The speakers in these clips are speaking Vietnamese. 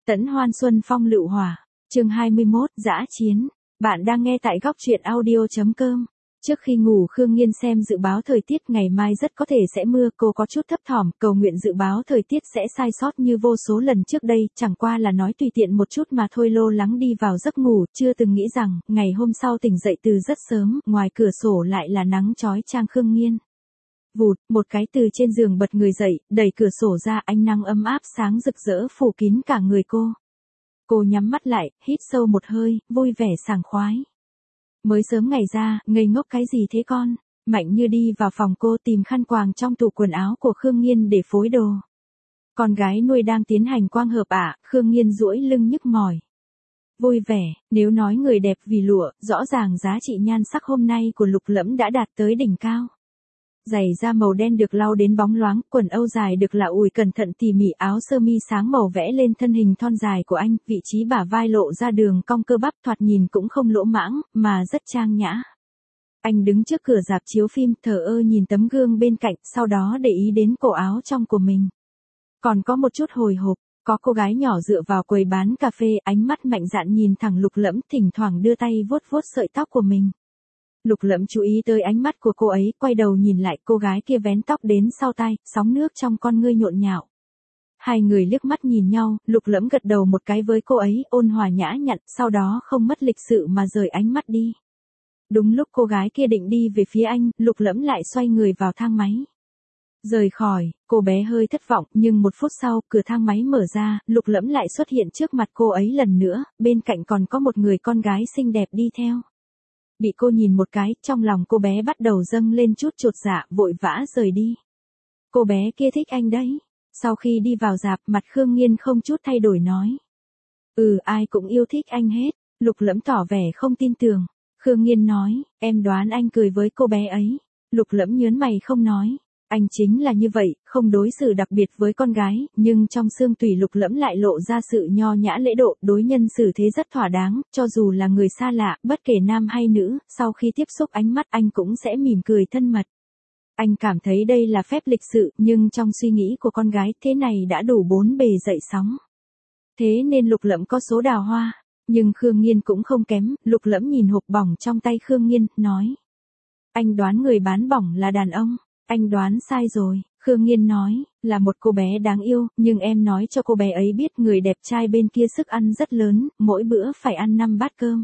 Tẫn hoan xuân phong lựu hỏa. Chương 21, dã chiến. Bạn đang nghe tại góc truyện audio.com. Trước khi ngủ Khương Nghiên xem dự báo thời tiết ngày mai rất có thể sẽ mưa, cô có chút thấp thỏm, cầu nguyện dự báo thời tiết sẽ sai sót như vô số lần trước đây, chẳng qua là nói tùy tiện một chút mà thôi. Lo lắng đi vào giấc ngủ, chưa từng nghĩ rằng, ngày hôm sau tỉnh dậy từ rất sớm, ngoài cửa sổ lại là nắng chói chang. Khương Nghiên vụt một cái từ trên giường bật người dậy, đẩy cửa sổ ra, ánh nắng ấm áp sáng rực rỡ phủ kín cả người cô. Cô nhắm mắt lại, hít sâu một hơi, vui vẻ sảng khoái. Mới sớm ngày ra, ngây ngốc cái gì thế con? Mạnh Như đi vào phòng cô tìm khăn quàng trong tủ quần áo của Khương Nghiên để phối đồ. Con gái nuôi đang tiến hành quang hợp ạ, Khương Nghiên duỗi lưng nhức mỏi. Vui vẻ, nếu nói người đẹp vì lụa, rõ ràng giá trị nhan sắc hôm nay của Lục Lẫm đã đạt tới đỉnh cao. Giày da màu đen được lau đến bóng loáng, quần âu dài được lạ ủi cẩn thận tỉ mỉ, áo sơ mi sáng màu vẽ lên thân hình thon dài của anh, vị trí bả vai lộ ra đường cong cơ bắp, thoạt nhìn cũng không lỗ mãng, mà rất trang nhã. Anh đứng trước cửa rạp chiếu phim, thờ ơ nhìn tấm gương bên cạnh, sau đó để ý đến cổ áo trong của mình. Còn có một chút hồi hộp, có cô gái nhỏ dựa vào quầy bán cà phê, ánh mắt mạnh dạn nhìn thẳng Lục Lẫm, thỉnh thoảng đưa tay vuốt vuốt sợi tóc của mình. Lục Lẫm chú ý tới ánh mắt của cô ấy, quay đầu nhìn lại, cô gái kia vén tóc đến sau tai, sóng nước trong con ngươi nhộn nhạo. Hai người liếc mắt nhìn nhau, Lục Lẫm gật đầu một cái với cô ấy, ôn hòa nhã nhặn, sau đó không mất lịch sự mà rời ánh mắt đi. Đúng lúc cô gái kia định đi về phía anh, Lục Lẫm lại xoay người vào thang máy. Rời khỏi, cô bé hơi thất vọng, nhưng một phút sau, cửa thang máy mở ra, Lục Lẫm lại xuất hiện trước mặt cô ấy lần nữa, bên cạnh còn có một người con gái xinh đẹp đi theo. Bị cô nhìn một cái, trong lòng cô bé bắt đầu dâng lên chút chột dạ, vội vã rời đi. Cô bé kia thích anh đấy. Sau khi đi vào rạp, mặt Khương Nghiên không chút thay đổi nói. Ai cũng yêu thích anh hết. Lục Lẫm tỏ vẻ không tin tưởng. Khương Nghiên nói, em đoán anh cười với cô bé ấy. Lục Lẫm nhớn mày không nói. Anh chính là như vậy, không đối xử đặc biệt với con gái, nhưng trong xương tủy Lục Lẫm lại lộ ra sự nho nhã lễ độ, đối nhân xử thế rất thỏa đáng, cho dù là người xa lạ, bất kể nam hay nữ, sau khi tiếp xúc ánh mắt anh cũng sẽ mỉm cười thân mật. Anh cảm thấy đây là phép lịch sự, nhưng trong suy nghĩ của con gái, thế này đã đủ bốn bề dậy sóng. Thế nên Lục Lẫm có số đào hoa, nhưng Khương Nghiên cũng không kém. Lục Lẫm nhìn hộp bỏng trong tay Khương Nghiên, nói. Anh đoán người bán bỏng là đàn ông. Anh đoán sai rồi, Khương Nghiên nói, là một cô bé đáng yêu, nhưng em nói cho cô bé ấy biết người đẹp trai bên kia sức ăn rất lớn, mỗi bữa phải ăn 5 bát cơm.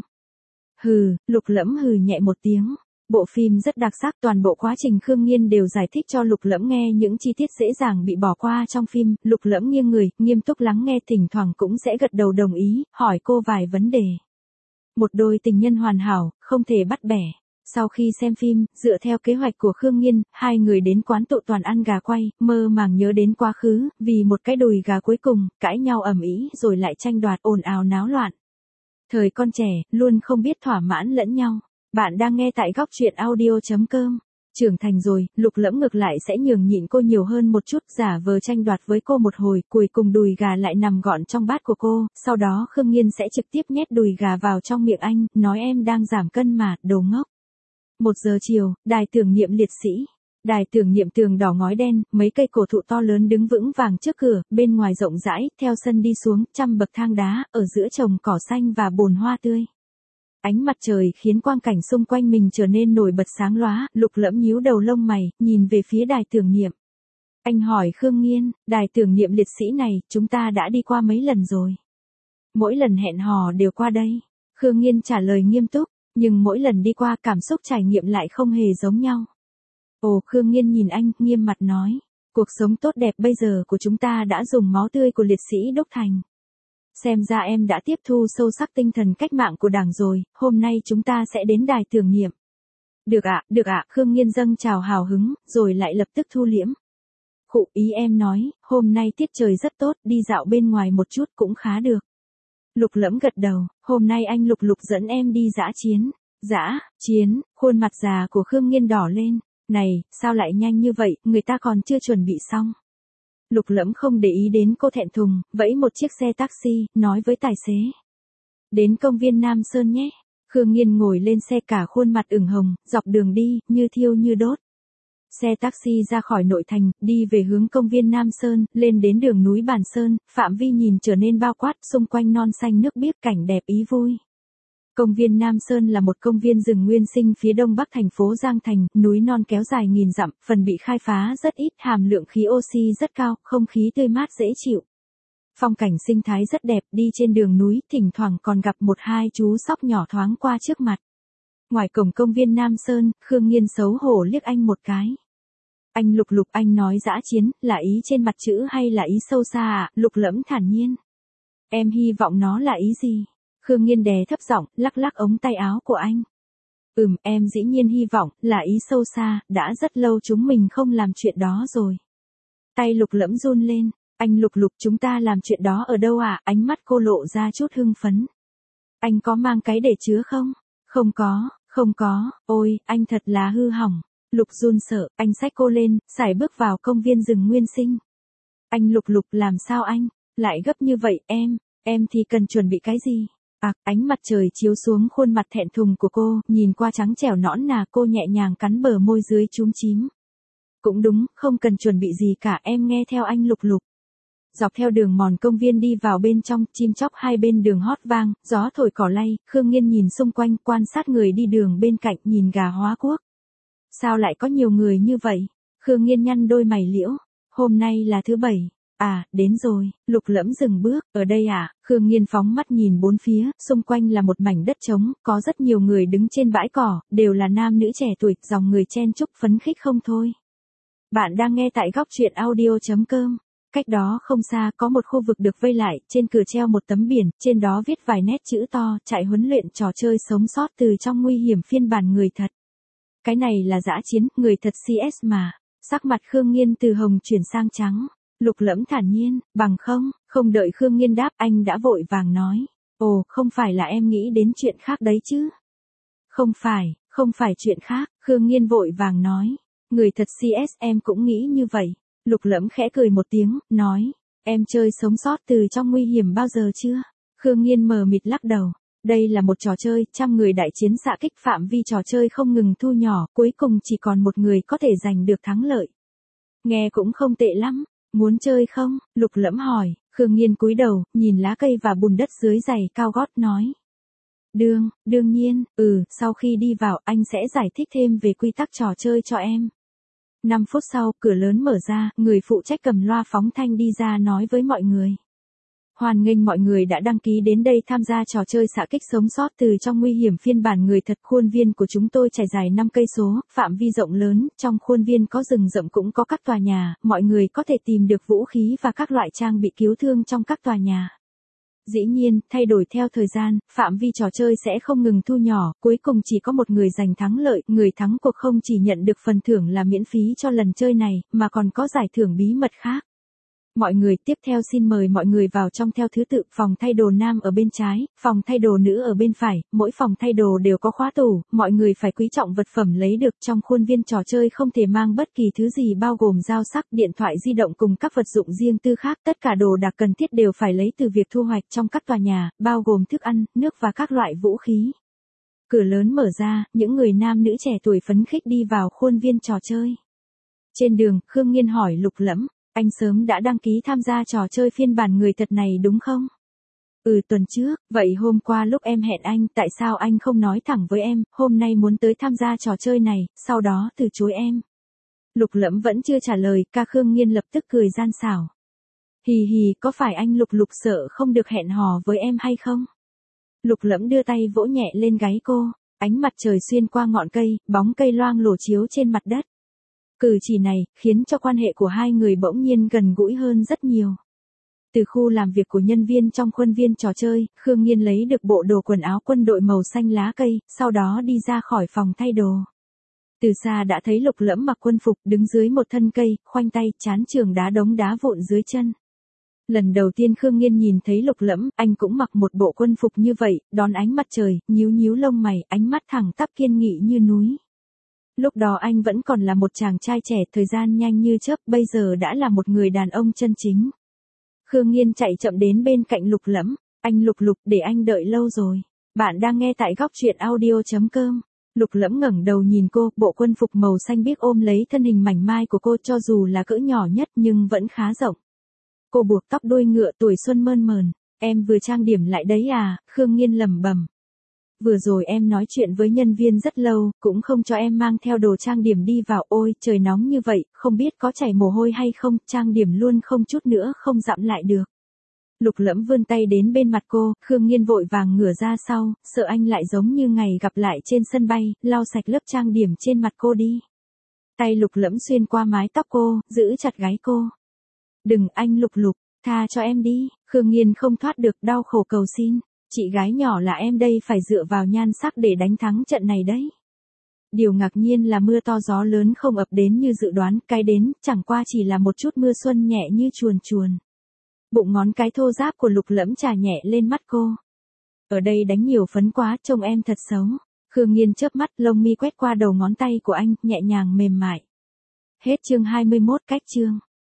Lục Lẫm hừ nhẹ một tiếng. Bộ phim rất đặc sắc, toàn bộ quá trình Khương Nghiên đều giải thích cho Lục Lẫm nghe những chi tiết dễ dàng bị bỏ qua trong phim. Lục Lẫm nghiêng người, nghiêm túc lắng nghe, thỉnh thoảng cũng sẽ gật đầu đồng ý, hỏi cô vài vấn đề. Một đôi tình nhân hoàn hảo, không thể bắt bẻ. Sau khi xem phim, dựa theo kế hoạch của Khương Nghiên, hai người đến quán tụ toàn ăn gà quay, mơ màng nhớ đến quá khứ, vì một cái đùi gà cuối cùng, cãi nhau ầm ĩ rồi lại tranh đoạt, ồn ào náo loạn. Thời con trẻ, luôn không biết thỏa mãn lẫn nhau. Bạn đang nghe tại góc truyện audio.com. Trưởng thành rồi, Lục Lẫm ngược lại sẽ nhường nhịn cô nhiều hơn một chút, giả vờ tranh đoạt với cô một hồi, cuối cùng đùi gà lại nằm gọn trong bát của cô, sau đó Khương Nghiên sẽ trực tiếp nhét đùi gà vào trong miệng anh, nói em đang giảm cân mà, đồ ngốc. 1 giờ chiều, đài tưởng niệm liệt sĩ. Đài tưởng niệm tường đỏ ngói đen, mấy cây cổ thụ to lớn đứng vững vàng trước cửa, bên ngoài rộng rãi, theo sân đi xuống, trăm bậc thang đá, ở giữa trồng cỏ xanh và bồn hoa tươi. Ánh mặt trời khiến quang cảnh xung quanh mình trở nên nổi bật sáng lóa, Lục Lẫm nhíu đầu lông mày, nhìn về phía đài tưởng niệm. Anh hỏi Khương Nghiên, đài tưởng niệm liệt sĩ này, chúng ta đã đi qua mấy lần rồi? Mỗi lần hẹn hò đều qua đây. Khương Nghiên trả lời nghiêm túc. Nhưng mỗi lần đi qua cảm xúc trải nghiệm lại không hề giống nhau. Khương Nghiên nhìn anh, nghiêm mặt nói. Cuộc sống tốt đẹp bây giờ của chúng ta đã dùng máu tươi của liệt sĩ đúc thành. Xem ra em đã tiếp thu sâu sắc tinh thần cách mạng của Đảng rồi, hôm nay chúng ta sẽ đến đài tưởng niệm. Được ạ, Khương Nghiên dâng trào hào hứng, rồi lại lập tức thu liễm. Ý em nói, hôm nay tiết trời rất tốt, đi dạo bên ngoài một chút cũng khá được. Lục Lẫm gật đầu, hôm nay anh Lục dẫn em đi dã chiến. Dã chiến, khuôn mặt già của Khương Nghiên đỏ lên. Này, sao lại nhanh như vậy, người ta còn chưa chuẩn bị xong. Lục Lẫm không để ý đến cô thẹn thùng, vẫy một chiếc xe taxi, nói với tài xế. Đến công viên Nam Sơn nhé. Khương Nghiên ngồi lên xe cả khuôn mặt ửng hồng, dọc đường đi, như thiêu như đốt. Xe taxi ra khỏi nội thành, đi về hướng công viên Nam Sơn, lên đến đường núi Bản Sơn, phạm vi nhìn trở nên bao quát, xung quanh non xanh nước biếc, cảnh đẹp ý vui. Công viên Nam Sơn là một công viên rừng nguyên sinh phía đông bắc thành phố Giang Thành, núi non kéo dài nghìn dặm, phần bị khai phá rất ít, hàm lượng khí oxy rất cao, không khí tươi mát dễ chịu. Phong cảnh sinh thái rất đẹp, đi trên đường núi, thỉnh thoảng còn gặp một hai chú sóc nhỏ thoáng qua trước mặt. Ngoài cổng công viên Nam Sơn, Khương Nghiên xấu hổ liếc anh một cái. Anh Lục Lục, anh nói dã chiến, là ý trên mặt chữ hay là ý sâu xa à? Lục Lẫm thản nhiên. Em hy vọng nó là ý gì? Khương Nghiên đè thấp giọng, lắc lắc ống tay áo của anh. Em dĩ nhiên hy vọng, là ý sâu xa, đã rất lâu chúng mình không làm chuyện đó rồi. Tay Lục Lẫm run lên, anh Lục Lục, chúng ta làm chuyện đó ở đâu à? Ánh mắt cô lộ ra chút hưng phấn. Anh có mang cái để chứa không? Không có, ôi, anh thật là hư hỏng. Lục run sợ, anh xách cô lên, sải bước vào công viên rừng nguyên sinh. Anh Lục Lục, làm sao anh lại gấp như vậy? Em thì cần chuẩn bị cái gì? Ánh mặt trời chiếu xuống khuôn mặt thẹn thùng của cô, nhìn qua trắng trẻo nõn nà, cô nhẹ nhàng cắn bờ môi dưới chúm chím. Cũng đúng, không cần chuẩn bị gì cả, em nghe theo anh Lục Lục. Dọc theo đường mòn công viên đi vào bên trong, chim chóc hai bên đường hót vang, gió thổi cỏ lay, Khương Nghiên nhìn xung quanh, quan sát người đi đường bên cạnh, nhìn gà hóa quốc. Sao lại có nhiều người như vậy? Khương Nghiên nhăn đôi mày liễu. Hôm nay là thứ bảy. Đến rồi. Lục Lẫm dừng bước. Ở đây à? Khương Nghiên phóng mắt nhìn bốn phía, xung quanh là một mảnh đất trống, có rất nhiều người đứng trên bãi cỏ, đều là nam nữ trẻ tuổi, dòng người chen chúc phấn khích không thôi. Bạn đang nghe tại góc truyện audio.com. Cách đó không xa có một khu vực được vây lại, trên cửa treo một tấm biển, trên đó viết vài nét chữ to, trại huấn luyện trò chơi sống sót từ trong nguy hiểm phiên bản người thật. Cái này là dã chiến, người thật CS mà. Sắc mặt Khương Nghiên từ hồng chuyển sang trắng. Lục Lẫm thản nhiên, bằng không đợi Khương Nghiên đáp, anh đã vội vàng nói. Ồ, không phải là em nghĩ đến chuyện khác đấy chứ? Không phải chuyện khác, Khương Nghiên vội vàng nói. Người thật CS em cũng nghĩ như vậy. Lục Lẫm khẽ cười một tiếng, nói. Em chơi sống sót từ trong nguy hiểm bao giờ chưa? Khương Nghiên mờ mịt lắc đầu. Đây là một trò chơi, trăm người đại chiến xạ kích, phạm vi trò chơi không ngừng thu nhỏ, cuối cùng chỉ còn một người có thể giành được thắng lợi. Nghe cũng không tệ lắm, muốn chơi không? Lục Lẫm hỏi. Khương Nghiên cúi đầu, nhìn lá cây và bùn đất dưới giày cao gót nói. Đương nhiên, sau khi đi vào anh sẽ giải thích thêm về quy tắc trò chơi cho em. 5 phút sau, cửa lớn mở ra, người phụ trách cầm loa phóng thanh đi ra nói với mọi người. Hoan nghênh mọi người đã đăng ký đến đây tham gia trò chơi xạ kích sống sót từ trong nguy hiểm phiên bản người thật. Khuôn viên của chúng tôi trải dài 5 cây số, phạm vi rộng lớn, trong khuôn viên có rừng rậm cũng có các tòa nhà, mọi người có thể tìm được vũ khí và các loại trang bị cứu thương trong các tòa nhà. Dĩ nhiên, thay đổi theo thời gian, phạm vi trò chơi sẽ không ngừng thu nhỏ, cuối cùng chỉ có một người giành thắng lợi, người thắng cuộc không chỉ nhận được phần thưởng là miễn phí cho lần chơi này, mà còn có giải thưởng bí mật khác. Mọi người, tiếp theo xin mời mọi người vào trong theo thứ tự, phòng thay đồ nam ở bên trái, phòng thay đồ nữ ở bên phải, mỗi phòng thay đồ đều có khóa tủ, mọi người phải quý trọng vật phẩm lấy được trong khuôn viên trò chơi, không thể mang bất kỳ thứ gì bao gồm dao sắc, điện thoại di động cùng các vật dụng riêng tư khác, tất cả đồ đạc cần thiết đều phải lấy từ việc thu hoạch trong các tòa nhà, bao gồm thức ăn, nước và các loại vũ khí. Cửa lớn mở ra, những người nam nữ trẻ tuổi phấn khích đi vào khuôn viên trò chơi. Trên đường, Khương Nghiên hỏi Lục Lẫm. Anh sớm đã đăng ký tham gia trò chơi phiên bản người thật này đúng không? Tuần trước, vậy hôm qua lúc em hẹn anh, tại sao anh không nói thẳng với em, hôm nay muốn tới tham gia trò chơi này, sau đó từ chối em? Lục Lẫm vẫn chưa trả lời, Khương Nghiên lập tức cười gian xảo. Hì, có phải anh Lục Lục sợ không được hẹn hò với em hay không? Lục Lẫm đưa tay vỗ nhẹ lên gáy cô, ánh mặt trời xuyên qua ngọn cây, bóng cây loang lổ chiếu trên mặt đất. Cử chỉ này, khiến cho quan hệ của hai người bỗng nhiên gần gũi hơn rất nhiều. Từ khu làm việc của nhân viên trong khuôn viên trò chơi, Khương Nghiên lấy được bộ đồ quần áo quân đội màu xanh lá cây, sau đó đi ra khỏi phòng thay đồ. Từ xa đã thấy Lục Lẫm mặc quân phục, đứng dưới một thân cây, khoanh tay, chán trường đá đống đá vụn dưới chân. Lần đầu tiên Khương Nghiên nhìn thấy Lục Lẫm, anh cũng mặc một bộ quân phục như vậy, đón ánh mặt trời, nhíu lông mày, ánh mắt thẳng tắp kiên nghị như núi. Lúc đó anh vẫn còn là một chàng trai trẻ, thời gian nhanh như chớp, bây giờ đã là một người đàn ông chân chính. Khương Nghiên chạy chậm đến bên cạnh Lục Lẫm. Anh Lục Lục, để anh đợi lâu rồi. Bạn đang nghe tại góc truyện audio.com. Lục Lẫm ngẩng đầu nhìn cô, bộ quân phục màu xanh biếc ôm lấy thân hình mảnh mai của cô cho dù là cỡ nhỏ nhất nhưng vẫn khá rộng. Cô buộc tóc đuôi ngựa tuổi xuân mơn mờn. Em vừa trang điểm lại đấy à, Khương Nghiên lẩm bẩm. Vừa rồi em nói chuyện với nhân viên rất lâu, cũng không cho em mang theo đồ trang điểm đi vào. Ôi, trời nóng như vậy, không biết có chảy mồ hôi hay không, trang điểm luôn không chút nữa không dặm lại được. Lục Lẫm vươn tay đến bên mặt cô, Khương Nghiên vội vàng ngửa ra sau, sợ anh lại giống như ngày gặp lại trên sân bay, lau sạch lớp trang điểm trên mặt cô đi. Tay Lục Lẫm xuyên qua mái tóc cô, giữ chặt gáy cô. Đừng anh Lục Lục, tha cho em đi. Khương Nghiên không thoát được, đau khổ cầu xin. Chị gái nhỏ là em đây, phải dựa vào nhan sắc để đánh thắng trận này đấy. Điều ngạc nhiên là mưa to gió lớn không ập đến như dự đoán, cái đến chẳng qua chỉ là một chút mưa xuân nhẹ như chuồn chuồn. Bụng ngón cái thô ráp của Lục Lẫm chà nhẹ lên mắt cô. Ở đây đánh nhiều phấn quá, trông em thật xấu. Khương Nghiên chớp mắt, lông mi quét qua đầu ngón tay của anh, nhẹ nhàng mềm mại. Hết chương 21 cách chương.